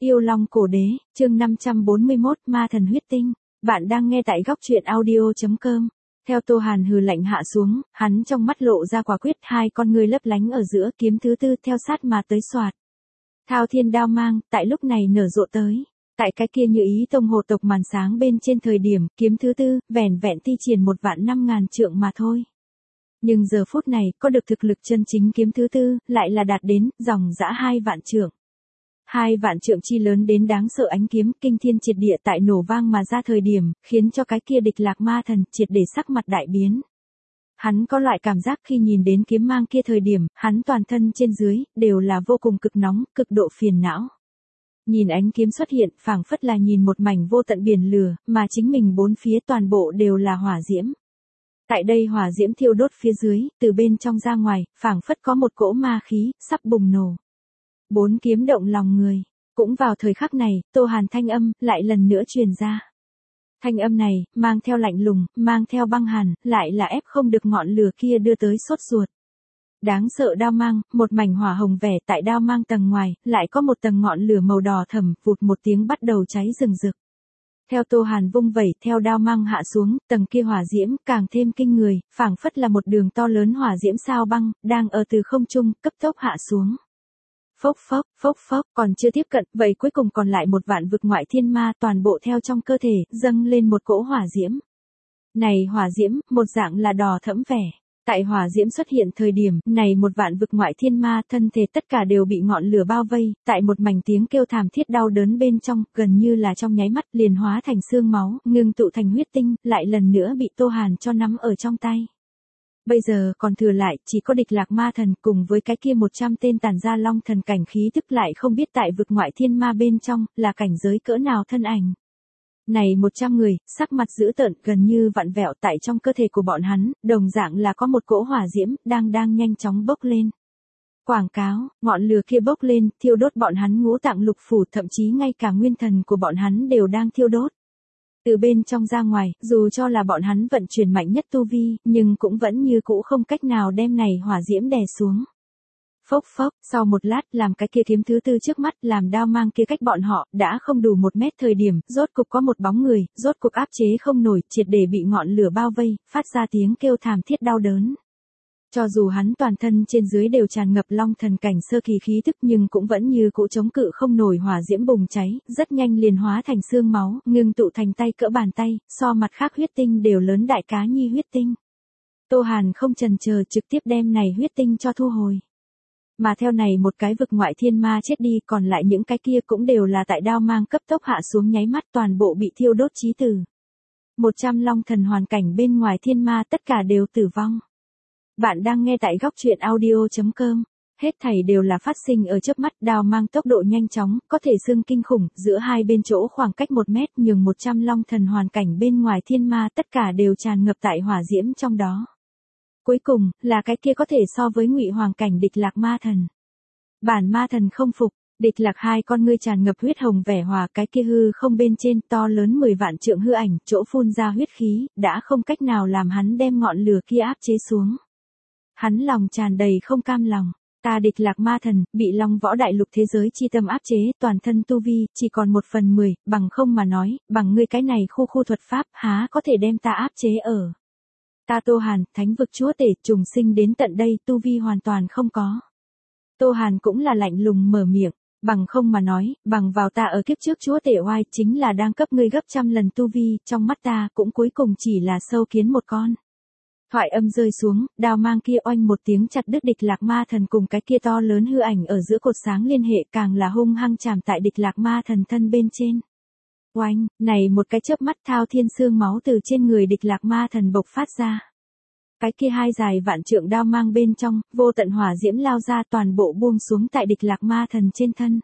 Yêu Long Cổ Đế, chương 541, Ma Thần Huyết Tinh. Bạn đang nghe tại góc truyện audio.com. Theo Tô Hàn hừ lạnh hạ xuống, hắn trong mắt lộ ra quả quyết, hai con ngươi lấp lánh ở giữa, kiếm thứ tư theo sát mà tới soạt. Thao thiên đao mang, tại lúc này nở rộ tới. Tại cái kia như ý tông hồ tộc màn sáng bên trên thời điểm, kiếm thứ tư, vẻn vẹn thi triển 1.500.000 trượng mà thôi. Nhưng giờ phút này, có được thực lực chân chính kiếm thứ tư, lại là đạt đến, dòng dã 2 vạn trượng. 2 vạn trượng chi lớn đến đáng sợ ánh kiếm kinh thiên triệt địa tại nổ vang mà ra thời điểm, khiến cho cái kia địch lạc ma thần triệt để sắc mặt đại biến. Hắn có loại cảm giác khi nhìn đến kiếm mang kia thời điểm, hắn toàn thân trên dưới, đều là vô cùng cực nóng, cực độ phiền não. Nhìn ánh kiếm xuất hiện, phảng phất là nhìn một mảnh vô tận biển lửa, mà chính mình bốn phía toàn bộ đều là hỏa diễm. Tại đây hỏa diễm thiêu đốt phía dưới, từ bên trong ra ngoài, phảng phất có một cỗ ma khí, sắp bùng nổ. 4 kiếm động lòng người. Cũng vào thời khắc này, Tô Hàn thanh âm, lại lần nữa truyền ra. Thanh âm này, mang theo lạnh lùng, mang theo băng hàn, lại là ép không được ngọn lửa kia đưa tới sốt ruột. Đáng sợ đao mang, một mảnh hỏa hồng vẻ tại đao mang tầng ngoài, lại có một tầng ngọn lửa màu đỏ thẫm, vụt một tiếng bắt đầu cháy rừng rực. Theo Tô Hàn vung vẩy, theo đao mang hạ xuống, tầng kia hỏa diễm càng thêm kinh người, phảng phất là một đường to lớn hỏa diễm sao băng, đang ở từ không trung, cấp tốc hạ xuống. Phốc phốc, còn chưa tiếp cận, vậy cuối cùng còn lại một vạn vực ngoại thiên ma toàn bộ theo trong cơ thể, dâng lên một cỗ hỏa diễm. Này hỏa diễm, một dạng là đỏ thẫm vẻ. Tại hỏa diễm xuất hiện thời điểm, này một vạn vực ngoại thiên ma thân thể tất cả đều bị ngọn lửa bao vây, tại một mảnh tiếng kêu thảm thiết đau đớn bên trong, gần như là trong nháy mắt liền hóa thành xương máu, ngưng tụ thành huyết tinh, lại lần nữa bị Tô Hàn cho nắm ở trong tay. Bây giờ còn thừa lại, chỉ có địch lạc ma thần cùng với cái kia 100 tên tàn ra long thần cảnh khí tức lại không biết tại vực ngoại thiên ma bên trong, là cảnh giới cỡ nào thân ảnh. Này 100 người, sắc mặt dữ tợn gần như vặn vẹo tại trong cơ thể của bọn hắn, đồng dạng là có một cỗ hỏa diễm, đang nhanh chóng bốc lên. Quảng cáo, ngọn lửa kia bốc lên, thiêu đốt bọn hắn ngũ tạng lục phủ, thậm chí ngay cả nguyên thần của bọn hắn đều đang thiêu đốt. Từ bên trong ra ngoài, dù cho là bọn hắn vận chuyển mạnh nhất tu vi, nhưng cũng vẫn như cũ không cách nào đem này hỏa diễm đè xuống. Phốc, sau một lát, làm cái kia kiếm thứ tư trước mắt, làm đao mang kia cách bọn họ, đã không đủ 1 mét thời điểm, rốt cục có một bóng người, rốt cục áp chế không nổi, triệt để bị ngọn lửa bao vây, phát ra tiếng kêu thảm thiết đau đớn. Cho dù hắn toàn thân trên dưới đều tràn ngập long thần cảnh sơ kỳ khí tức nhưng cũng vẫn như cũ chống cự không nổi hỏa diễm bùng cháy, rất nhanh liền hóa thành xương máu, ngưng tụ thành tay cỡ bàn tay, so mặt khác huyết tinh đều lớn đại cá nhi huyết tinh. Tô Hàn không chần chờ trực tiếp đem này huyết tinh cho thu hồi. Mà theo này một cái vực ngoại thiên ma chết đi, còn lại những cái kia cũng đều là tại đao mang cấp tốc hạ xuống nháy mắt toàn bộ bị thiêu đốt chí tử. 100 long thần hoàn cảnh bên ngoài thiên ma tất cả đều tử vong. Bạn đang nghe tại góc truyện audio.com. Hết thảy đều là phát sinh ở chớp mắt, đao mang tốc độ nhanh chóng, có thể xưng kinh khủng, giữa hai bên chỗ khoảng cách 1 mét, nhường 100 long thần hoàn cảnh bên ngoài thiên ma tất cả đều tràn ngập tại hỏa diễm trong đó. Cuối cùng, là cái kia có thể so với ngụy hoàng cảnh địch lạc ma thần. Bản ma thần không phục, địch lạc hai con ngươi tràn ngập huyết hồng vẻ hòa, cái kia hư không bên trên to lớn 10 vạn trượng hư ảnh, chỗ phun ra huyết khí, đã không cách nào làm hắn đem ngọn lửa kia áp chế xuống. Hắn lòng tràn đầy không cam lòng. Ta địch lạc ma thần, bị long võ đại lục thế giới chi tâm áp chế, toàn thân tu vi, chỉ còn 1/10, bằng không mà nói, bằng ngươi cái này khu thuật pháp, há có thể đem ta áp chế ở. Ta Tô Hàn, thánh vực chúa tể, trùng sinh đến tận đây, tu vi hoàn toàn không có. Tô Hàn cũng là lạnh lùng mở miệng, bằng không mà nói, bằng vào ta ở kiếp trước chúa tể oai, chính là đang cấp ngươi gấp trăm lần tu vi, trong mắt ta, cũng cuối cùng chỉ là sâu kiến một con. Thoại âm rơi xuống, đao mang kia oanh một tiếng chặt đứt địch lạc ma thần cùng cái kia to lớn hư ảnh ở giữa cột sáng liên hệ, càng là hung hăng chạm tại địch lạc ma thần thân bên trên. Oanh, này một cái chớp mắt, thao thiên xương máu từ trên người địch lạc ma thần bộc phát ra. Cái kia 2 dài vạn trượng đao mang bên trong, vô tận hỏa diễm lao ra, toàn bộ buông xuống tại địch lạc ma thần trên thân.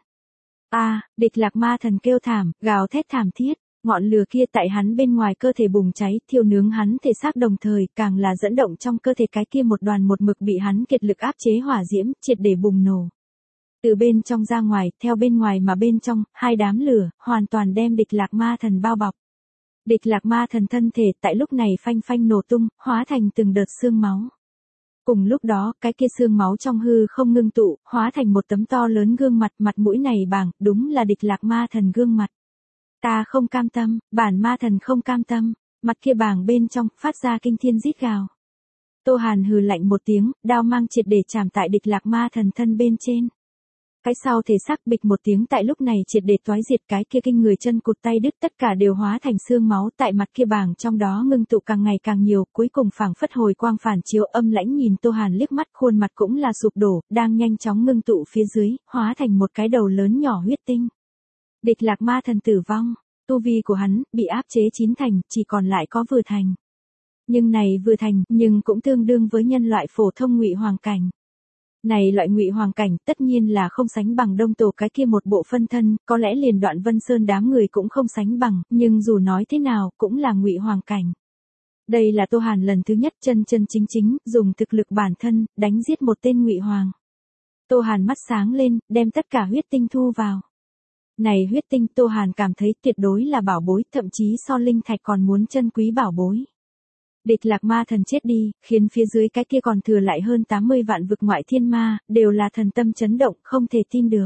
Địch lạc ma thần kêu thảm, gào thét thảm thiết. Ngọn lửa kia tại hắn bên ngoài cơ thể bùng cháy, thiêu nướng hắn thể xác, đồng thời càng là dẫn động trong cơ thể cái kia một đoàn một mực bị hắn kiệt lực áp chế hỏa diễm, triệt để bùng nổ. Từ bên trong ra ngoài, theo bên ngoài mà bên trong, 2 đám lửa, hoàn toàn đem địch lạc ma thần bao bọc. Địch lạc ma thần thân thể tại lúc này phanh phanh nổ tung, hóa thành từng đợt xương máu. Cùng lúc đó, cái kia xương máu trong hư không ngưng tụ, hóa thành một tấm to lớn gương mặt, mặt mũi này bảng, đúng là Địch Lạc Ma Thần gương mặt. Ta không cam tâm, bản ma thần không cam tâm, mặt kia bảng bên trong, phát ra kinh thiên rít gào. Tô Hàn hừ lạnh một tiếng, đao mang triệt để chạm tại Địch Lạc Ma Thần thân bên trên. Cái sau thể xác bịch một tiếng tại lúc này triệt để toái diệt, cái kia kinh người chân cụt tay đứt, tất cả đều hóa thành xương máu tại mặt kia bảng trong đó ngưng tụ càng ngày càng nhiều, cuối cùng phảng phất hồi quang phản chiếu, âm lãnh nhìn Tô Hàn liếc mắt, khuôn mặt cũng là sụp đổ, đang nhanh chóng ngưng tụ phía dưới, hóa thành một cái đầu lớn nhỏ huyết tinh. Địch Lạc Ma Thần tử vong, tu vi của hắn bị áp chế 9 thành, chỉ còn lại có vừa thành. Nhưng này vừa thành, nhưng cũng tương đương với nhân loại phổ thông ngụy hoàng cảnh. Này loại ngụy hoàng cảnh tất nhiên là không sánh bằng Đông Tổ cái kia một bộ phân thân, có lẽ liền Đoạn Vân Sơn đám người cũng không sánh bằng, nhưng dù nói thế nào cũng là ngụy hoàng cảnh. Đây là Tô Hàn lần thứ nhất chân chân chính chính dùng thực lực bản thân đánh giết một tên ngụy hoàng. Tô Hàn mắt sáng lên, đem tất cả huyết tinh thu vào. Này huyết tinh Tô Hàn cảm thấy tuyệt đối là bảo bối, thậm chí so linh thạch còn muốn chân quý bảo bối. Địch Lạc Ma Thần chết đi, khiến phía dưới cái kia còn thừa lại hơn 80 vạn vực ngoại thiên ma, đều là thần tâm chấn động, không thể tin được.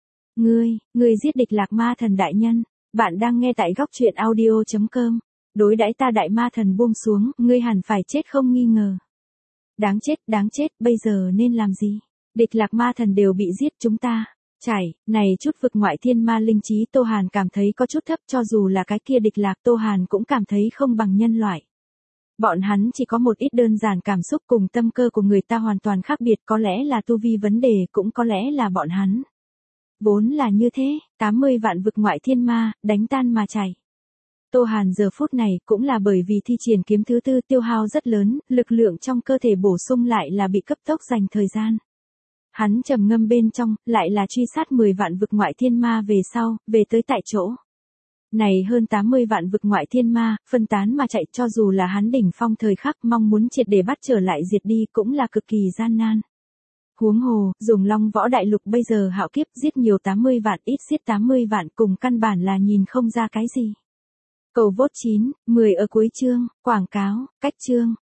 Ngươi giết Địch Lạc Ma Thần đại nhân, bạn đang nghe tại góc truyện audio.com. Đối đãi ta đại ma thần buông xuống, ngươi hẳn phải chết không nghi ngờ. Đáng chết, bây giờ nên làm gì? Địch Lạc Ma Thần đều bị giết, chúng ta này chút vực ngoại thiên ma linh trí Tô Hàn cảm thấy có chút thấp, cho dù là cái kia Địch Lạc Tô Hàn cũng cảm thấy không bằng nhân loại. Bọn hắn chỉ có một ít đơn giản cảm xúc cùng tâm cơ của người ta hoàn toàn khác biệt, có lẽ là tu vi vấn đề, cũng có lẽ là bọn hắn. Vốn là như thế, 80 vạn vực ngoại thiên ma, đánh tan mà chảy. Tô Hàn giờ phút này cũng là bởi vì thi triển kiếm thứ tư tiêu hao rất lớn, lực lượng trong cơ thể bổ sung lại là bị cấp tốc dành thời gian. Hắn trầm ngâm bên trong, lại là truy sát 10 vạn vực ngoại thiên ma về sau, về tới tại chỗ. Này hơn 80 vạn vực ngoại thiên ma, phân tán mà chạy, cho dù là hắn đỉnh phong thời khắc mong muốn triệt để bắt trở lại diệt đi cũng là cực kỳ gian nan. Huống hồ, dùng Long Võ Đại Lục bây giờ hạo kiếp giết nhiều 80 vạn ít giết 80 vạn cùng căn bản là nhìn không ra cái gì. Cầu vote 9, 10 ở cuối chương, quảng cáo, cách chương.